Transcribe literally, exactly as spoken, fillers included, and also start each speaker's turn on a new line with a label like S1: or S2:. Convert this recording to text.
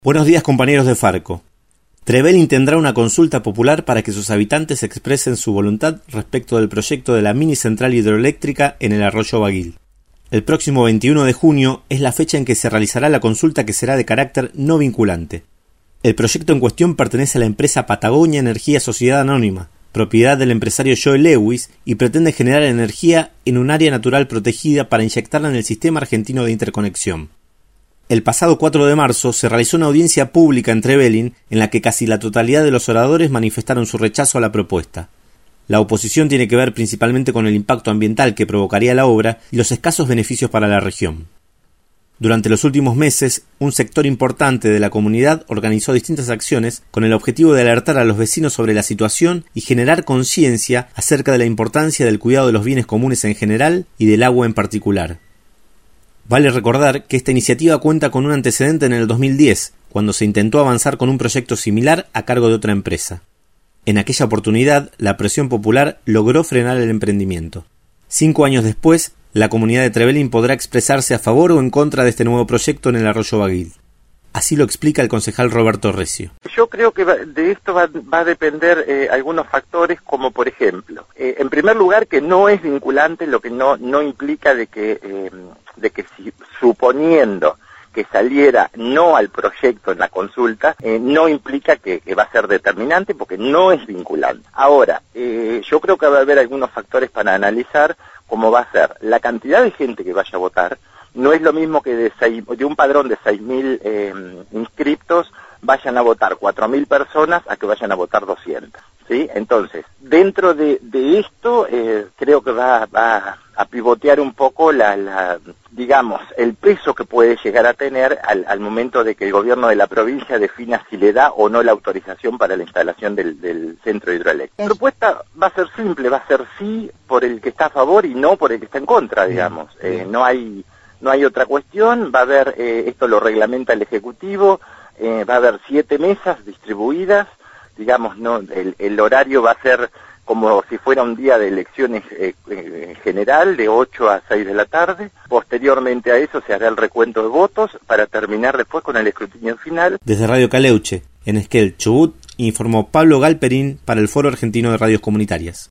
S1: Buenos días, compañeros de Farco. Trevelin tendrá una consulta popular para que sus habitantes expresen su voluntad respecto del proyecto de la mini central hidroeléctrica en el arroyo Baguil. El próximo veintiuno de junio es la fecha en que se realizará la consulta, que será de carácter no vinculante. El proyecto en cuestión pertenece a la empresa Patagonia Energía Sociedad Anónima, propiedad del empresario Joe Lewis, y pretende generar energía en un área natural protegida para inyectarla en el sistema argentino de interconexión. El pasado cuatro de marzo se realizó una audiencia pública en Trevelin en la que casi la totalidad de los oradores manifestaron su rechazo a la propuesta. La oposición tiene que ver principalmente con el impacto ambiental que provocaría la obra y los escasos beneficios para la región. Durante los últimos meses, un sector importante de la comunidad organizó distintas acciones con el objetivo de alertar a los vecinos sobre la situación y generar conciencia acerca de la importancia del cuidado de los bienes comunes en general y del agua en particular. Vale recordar que esta iniciativa cuenta con un antecedente en el dos mil diez, cuando se intentó avanzar con un proyecto similar a cargo de otra empresa. En aquella oportunidad, la presión popular logró frenar el emprendimiento. Cinco años después, la comunidad de Trevelin podrá expresarse a favor o en contra de este nuevo proyecto en el arroyo Baguil. Así lo explica el concejal Roberto Recio.
S2: Yo creo que va, de esto va, va a depender eh, algunos factores, como por ejemplo, eh, en primer lugar, que no es vinculante, lo que no no implica de que eh, de que si, suponiendo que saliera no al proyecto en la consulta, eh, no implica que, que va a ser determinante, porque no es vinculante. Ahora, eh, yo creo que va a haber algunos factores para analizar, como va a ser la cantidad de gente que vaya a votar. No es lo mismo que de, seis, de un padrón de seis mil eh, inscriptos vayan a votar cuatro mil personas a que vayan a votar doscientas, ¿sí? Entonces, dentro de, de esto, eh, creo que va, va a pivotear un poco la, la, digamos, el peso que puede llegar a tener al, al momento de que el gobierno de la provincia defina si le da o no la autorización para la instalación del, del centro hidroeléctrico. La propuesta va a ser simple, va a ser sí por el que está a favor y no por el que está en contra, digamos. Eh, no hay... No hay otra cuestión, va a haber, eh, esto lo reglamenta el Ejecutivo, eh, va a haber siete mesas distribuidas, digamos, no, el, el horario va a ser como si fuera un día de elecciones eh, en general, de ocho a seis de la tarde. Posteriormente a eso se hará el recuento de votos para terminar después con el escrutinio final.
S1: Desde Radio Caleuche, en Esquel, Chubut, informó Pablo Galperín para el Foro Argentino de Radios Comunitarias.